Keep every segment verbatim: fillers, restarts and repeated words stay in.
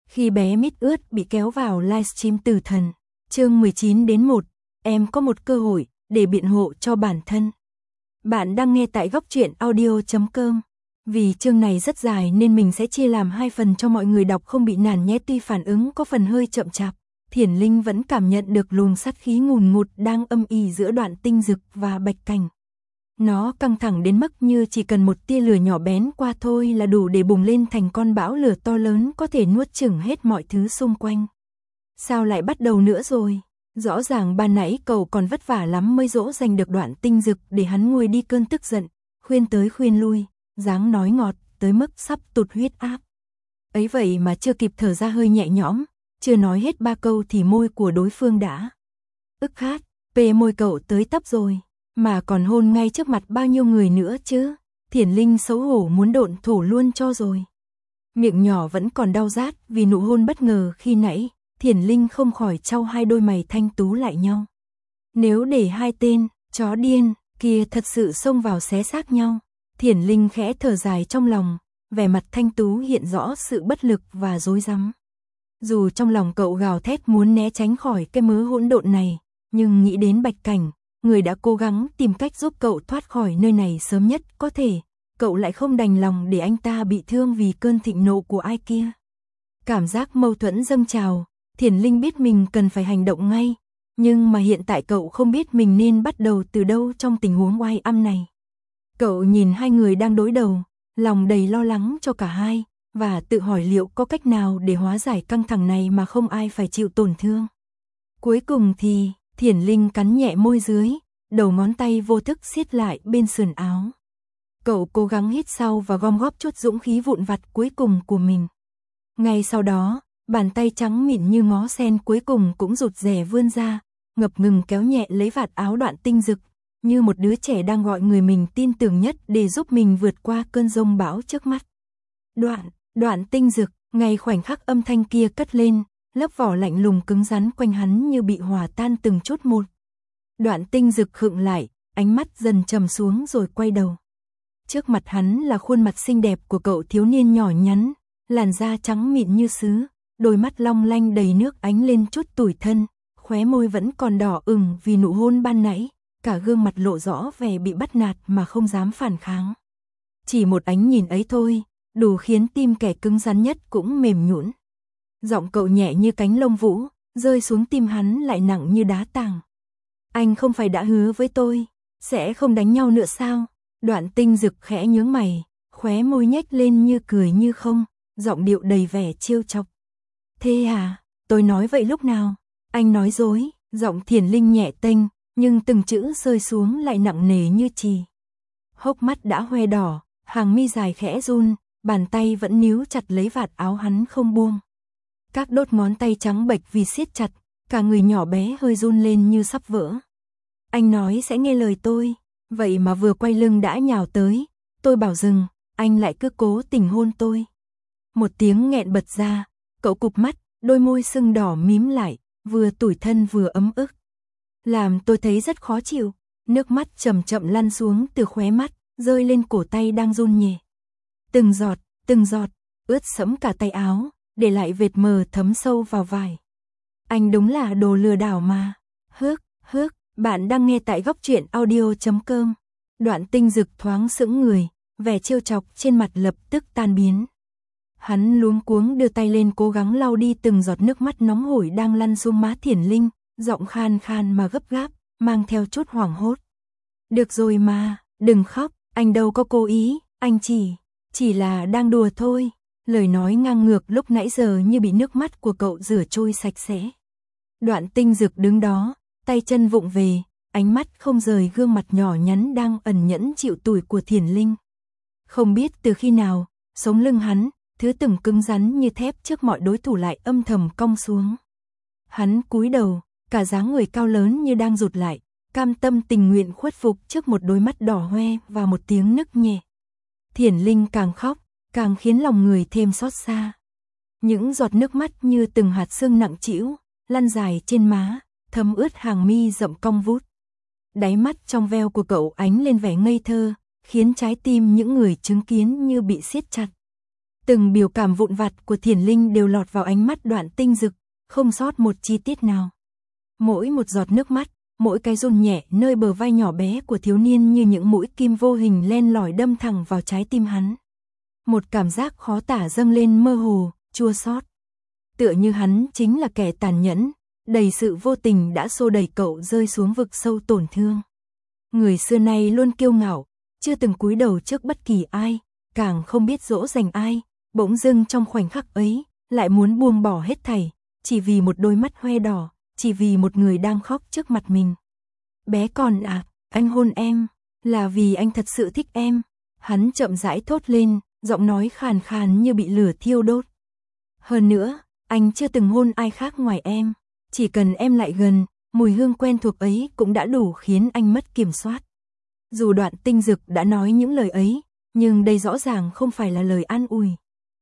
Khi bé mít ướt bị kéo vào livestream Tử Thần, chương mười chín đến một, em có một cơ hội để biện hộ cho bản thân. Bạn đang nghe tại góc truyện audio chấm com. Vì chương này rất dài nên mình sẽ chia làm hai phần cho mọi người đọc không bị nản nhé. Tuy phản ứng có phần hơi chậm chạp, Thiển Linh vẫn cảm nhận được luồng sát khí ngùn ngụt đang âm ỉ giữa Đoạn Tinh Dực và Bạch Cảnh. Nó căng thẳng đến mức như chỉ cần một tia lửa nhỏ bén qua thôi là đủ để bùng lên thành con bão lửa to lớn có thể nuốt chửng hết mọi thứ xung quanh. Sao lại bắt đầu nữa rồi? Rõ ràng ban nãy cậu còn vất vả lắm mới dỗ dành được Đoạn Tinh Dực để hắn nguôi đi cơn tức giận, khuyên tới khuyên lui, dáng nói ngọt tới mức sắp tụt huyết áp. Ấy vậy mà chưa kịp thở ra hơi nhẹ nhõm, chưa nói hết ba câu thì môi của đối phương đã ức khát, pê môi cậu tới tấp rồi. Mà còn hôn ngay trước mặt bao nhiêu người nữa chứ, Thiển Linh xấu hổ muốn độn thổ luôn cho rồi. Miệng nhỏ vẫn còn đau rát vì nụ hôn bất ngờ khi nãy, Thiển Linh không khỏi chau hai đôi mày thanh tú lại nhau. Nếu để hai tên chó điên kia thật sự xông vào xé xác nhau, Thiển Linh khẽ thở dài trong lòng, vẻ mặt thanh tú hiện rõ sự bất lực và rối rắm. Dù trong lòng cậu gào thét muốn né tránh khỏi cái mớ hỗn độn này, nhưng nghĩ đến Bạch Cảnh, người đã cố gắng tìm cách giúp cậu thoát khỏi nơi này sớm nhất có thể, cậu lại không đành lòng để anh ta bị thương vì cơn thịnh nộ của ai kia. Cảm giác mâu thuẫn dâng trào, Thiển Linh biết mình cần phải hành động ngay, nhưng mà hiện tại cậu không biết mình nên bắt đầu từ đâu trong tình huống oai âm này. Cậu nhìn hai người đang đối đầu, lòng đầy lo lắng cho cả hai, và tự hỏi liệu có cách nào để hóa giải căng thẳng này mà không ai phải chịu tổn thương. Cuối cùng thì Thiển Linh cắn nhẹ môi dưới, đầu ngón tay vô thức siết lại bên sườn áo. Cậu cố gắng hít sâu và gom góp chút dũng khí vụn vặt cuối cùng của mình. Ngay sau đó, bàn tay trắng mịn như ngó sen cuối cùng cũng rụt rè vươn ra, ngập ngừng kéo nhẹ lấy vạt áo Đoạn Tinh Dực, như một đứa trẻ đang gọi người mình tin tưởng nhất để giúp mình vượt qua cơn giông bão trước mắt. Đoạn, Đoạn Tinh Dực, ngay khoảnh khắc âm thanh kia cất lên, lớp vỏ lạnh lùng cứng rắn quanh hắn như bị hòa tan từng chút một. Đoạn Tinh Dực khựng lại, ánh mắt dần trầm xuống rồi quay đầu. Trước mặt hắn là khuôn mặt xinh đẹp của cậu thiếu niên nhỏ nhắn, làn da trắng mịn như sứ, đôi mắt long lanh đầy nước ánh lên chút tủi thân, khóe môi vẫn còn đỏ ửng vì nụ hôn ban nãy, cả gương mặt lộ rõ vẻ bị bắt nạt mà không dám phản kháng. Chỉ một ánh nhìn ấy thôi, đủ khiến tim kẻ cứng rắn nhất cũng mềm nhũn. Giọng cậu nhẹ như cánh lông vũ, rơi xuống tim hắn lại nặng như đá tảng. Anh không phải đã hứa với tôi, sẽ không đánh nhau nữa sao? Đoạn Tinh Dực khẽ nhướng mày, khóe môi nhếch lên như cười như không, giọng điệu đầy vẻ trêu chọc. Thế à, tôi nói vậy lúc nào? Anh nói dối, giọng Thiển Linh nhẹ tênh, nhưng từng chữ rơi xuống lại nặng nề như chì. Hốc mắt đã hoe đỏ, hàng mi dài khẽ run, bàn tay vẫn níu chặt lấy vạt áo hắn không buông. Các đốt ngón tay trắng bệch vì siết chặt, cả người nhỏ bé hơi run lên như sắp vỡ. Anh nói sẽ nghe lời tôi, vậy mà vừa quay lưng đã nhào tới, tôi bảo dừng, anh lại cứ cố tình hôn tôi. Một tiếng nghẹn bật ra, cậu cụp mắt, đôi môi sưng đỏ mím lại, vừa tủi thân vừa ấm ức. Làm tôi thấy rất khó chịu, nước mắt chậm chậm lăn xuống từ khóe mắt, rơi lên cổ tay đang run nhẹ. Từng giọt, từng giọt, ướt sẫm cả tay áo, để lại vệt mờ thấm sâu vào vải. Anh đúng là đồ lừa đảo mà. Hước, hước, bạn đang nghe tại góc truyện audio chấm com. Đoạn Tinh Dực thoáng sững người, vẻ trêu chọc trên mặt lập tức tan biến. Hắn luống cuống đưa tay lên cố gắng lau đi từng giọt nước mắt nóng hổi đang lăn xuống má Thiển Linh, giọng khan khan mà gấp gáp, mang theo chút hoảng hốt. Được rồi mà, đừng khóc, anh đâu có cố ý, anh chỉ, chỉ là đang đùa thôi. Lời nói ngang ngược lúc nãy giờ như bị nước mắt của cậu rửa trôi sạch sẽ. Đoạn Tinh Dực đứng đó, tay chân vụng về, ánh mắt không rời gương mặt nhỏ nhắn đang ẩn nhẫn chịu tủi của Thiển Linh. Không biết từ khi nào, sống lưng hắn, thứ từng cứng rắn như thép trước mọi đối thủ lại âm thầm cong xuống. Hắn cúi đầu, cả dáng người cao lớn như đang rụt lại, cam tâm tình nguyện khuất phục trước một đôi mắt đỏ hoe và một tiếng nức nhẹ. Thiển Linh càng khóc, càng khiến lòng người thêm xót xa. Những giọt nước mắt như từng hạt sương nặng trĩu, lăn dài trên má, thấm ướt hàng mi rậm cong vút. Đáy mắt trong veo của cậu ánh lên vẻ ngây thơ, khiến trái tim những người chứng kiến như bị siết chặt. Từng biểu cảm vụn vặt của Thiển Linh đều lọt vào ánh mắt Đoạn Tinh Dực, không sót một chi tiết nào. Mỗi một giọt nước mắt, mỗi cái run nhẹ nơi bờ vai nhỏ bé của thiếu niên như những mũi kim vô hình len lỏi đâm thẳng vào trái tim hắn. Một cảm giác khó tả dâng lên mơ hồ, chua xót. Tựa như hắn chính là kẻ tàn nhẫn, đầy sự vô tình đã xô đẩy cậu rơi xuống vực sâu tổn thương. Người xưa nay luôn kiêu ngạo, chưa từng cúi đầu trước bất kỳ ai, càng không biết dỗ dành ai, bỗng dưng trong khoảnh khắc ấy, lại muốn buông bỏ hết thảy, chỉ vì một đôi mắt hoe đỏ, chỉ vì một người đang khóc trước mặt mình. Bé con à, anh hôn em, là vì anh thật sự thích em. Hắn chậm rãi thốt lên, giọng nói khàn khàn như bị lửa thiêu đốt. Hơn nữa, anh chưa từng hôn ai khác ngoài em. Chỉ cần em lại gần, mùi hương quen thuộc ấy cũng đã đủ khiến anh mất kiểm soát. Dù Đoạn Tinh Dực đã nói những lời ấy, nhưng đây rõ ràng không phải là lời an ủi.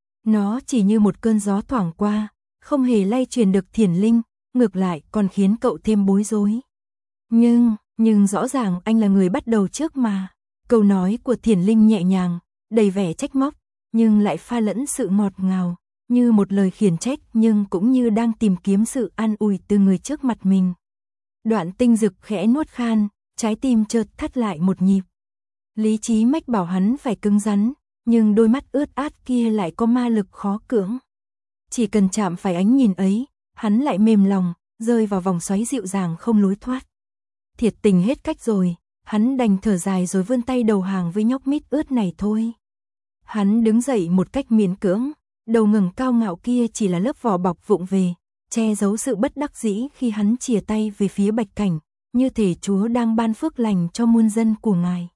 Nó chỉ như một cơn gió thoảng qua, không hề lay truyền được Thiển Linh, ngược lại còn khiến cậu thêm bối rối. Nhưng, nhưng rõ ràng anh là người bắt đầu trước mà. Câu nói của Thiển Linh nhẹ nhàng, đầy vẻ trách móc, nhưng lại pha lẫn sự ngọt ngào, như một lời khiển trách nhưng cũng như đang tìm kiếm sự an ủi từ người trước mặt mình. Đoạn Tinh Dực khẽ nuốt khan, trái tim chợt thắt lại một nhịp. Lý trí mách bảo hắn phải cứng rắn, nhưng đôi mắt ướt át kia lại có ma lực khó cưỡng. Chỉ cần chạm phải ánh nhìn ấy, hắn lại mềm lòng, rơi vào vòng xoáy dịu dàng không lối thoát. Thiệt tình hết cách rồi, hắn đành thở dài rồi vươn tay đầu hàng với nhóc mít ướt này thôi. Hắn đứng dậy một cách miễn cưỡng, đầu ngẩng cao ngạo kia chỉ là lớp vỏ bọc vụng về, che giấu sự bất đắc dĩ khi hắn chìa tay về phía Bạch Cảnh, như thể Chúa đang ban phước lành cho muôn dân của ngài.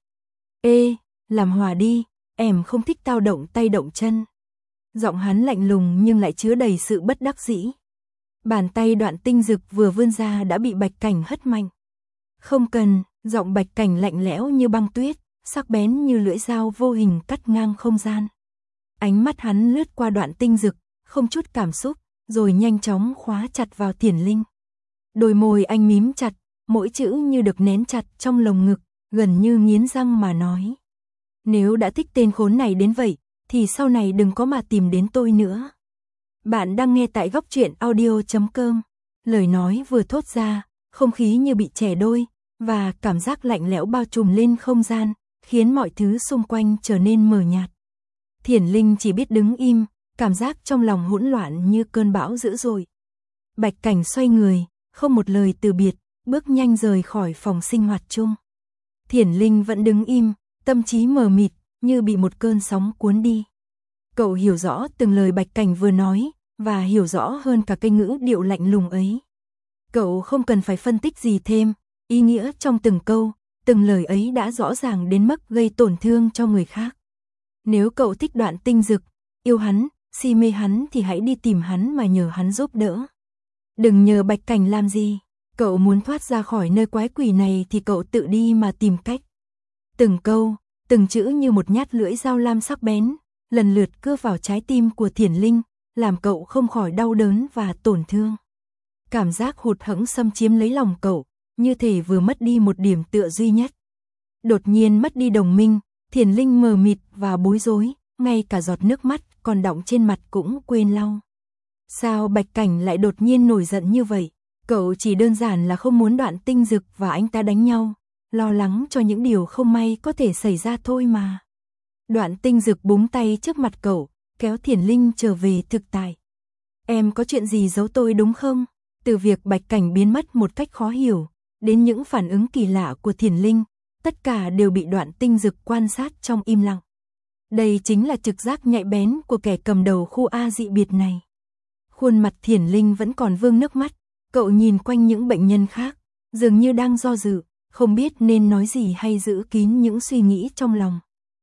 Ê, làm hòa đi, em không thích tao động tay động chân. Giọng hắn lạnh lùng nhưng lại chứa đầy sự bất đắc dĩ. Bàn tay Đoạn Tinh Dực vừa vươn ra đã bị Bạch Cảnh hất mạnh. Không cần, giọng Bạch Cảnh lạnh lẽo như băng tuyết, sắc bén như lưỡi dao vô hình cắt ngang không gian. Ánh mắt hắn lướt qua Đoạn Tinh Dực, không chút cảm xúc, rồi nhanh chóng khóa chặt vào Thiển Linh. Đôi môi anh mím chặt, mỗi chữ như được nén chặt trong lồng ngực, gần như nghiến răng mà nói. Nếu đã thích tên khốn này đến vậy, thì sau này đừng có mà tìm đến tôi nữa. Bạn đang nghe tại góc truyện audio chấm com. Lời nói vừa thốt ra, không khí như bị chẻ đôi, và cảm giác lạnh lẽo bao trùm lên không gian, khiến mọi thứ xung quanh trở nên mờ nhạt. Thiển Linh chỉ biết đứng im, cảm giác trong lòng hỗn loạn như cơn bão dữ dội. Bạch Cảnh xoay người, không một lời từ biệt, bước nhanh rời khỏi phòng sinh hoạt chung. Thiển Linh vẫn đứng im, tâm trí mờ mịt, như bị một cơn sóng cuốn đi. Cậu hiểu rõ từng lời Bạch Cảnh vừa nói, và hiểu rõ hơn cả cái ngữ điệu lạnh lùng ấy. Cậu không cần phải phân tích gì thêm, ý nghĩa trong từng câu, từng lời ấy đã rõ ràng đến mức gây tổn thương cho người khác. Nếu cậu thích Đoạn Tinh Dực, yêu hắn, si mê hắn thì hãy đi tìm hắn mà nhờ hắn giúp đỡ. Đừng nhờ Bạch Cảnh làm gì, cậu muốn thoát ra khỏi nơi quái quỷ này thì cậu tự đi mà tìm cách. Từng câu, từng chữ như một nhát lưỡi dao lam sắc bén, lần lượt cưa vào trái tim của Thiển Linh, làm cậu không khỏi đau đớn và tổn thương. Cảm giác hụt hẫng xâm chiếm lấy lòng cậu, như thể vừa mất đi một điểm tựa duy nhất. Đột nhiên mất đi đồng minh, Thiển Linh mờ mịt và bối rối, ngay cả giọt nước mắt còn đọng trên mặt cũng quên lau. Sao Bạch Cảnh lại đột nhiên nổi giận như vậy? Cậu chỉ đơn giản là không muốn Đoạn Tinh Dực và anh ta đánh nhau, lo lắng cho những điều không may có thể xảy ra thôi mà. Đoạn Tinh Dực búng tay trước mặt cậu, kéo Thiển Linh trở về thực tại. Em có chuyện gì giấu tôi đúng không? Từ việc Bạch Cảnh biến mất một cách khó hiểu, đến những phản ứng kỳ lạ của Thiển Linh, tất cả đều bị Đoạn Tinh Dực quan sát trong im lặng. Đây chính là trực giác nhạy bén của kẻ cầm đầu khu A dị biệt này. Khuôn mặt Thiển Linh vẫn còn vương nước mắt, cậu nhìn quanh những bệnh nhân khác, dường như đang do dự, không biết nên nói gì hay giữ kín những suy nghĩ trong lòng.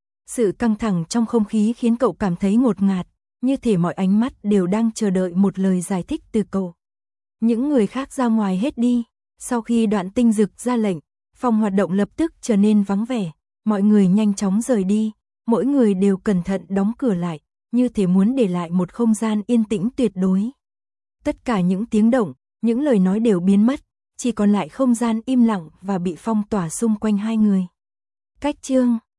Sự căng thẳng trong không khí khiến cậu cảm thấy ngột ngạt, như thể mọi ánh mắt đều đang chờ đợi một lời giải thích từ cậu. Những người khác ra ngoài hết đi, sau khi Đoạn Tinh Dực ra lệnh, phòng hoạt động lập tức trở nên vắng vẻ, mọi người nhanh chóng rời đi, mỗi người đều cẩn thận đóng cửa lại, như thể muốn để lại một không gian yên tĩnh tuyệt đối. Tất cả những tiếng động, những lời nói đều biến mất, chỉ còn lại không gian im lặng và bị phong tỏa xung quanh hai người. Cách chương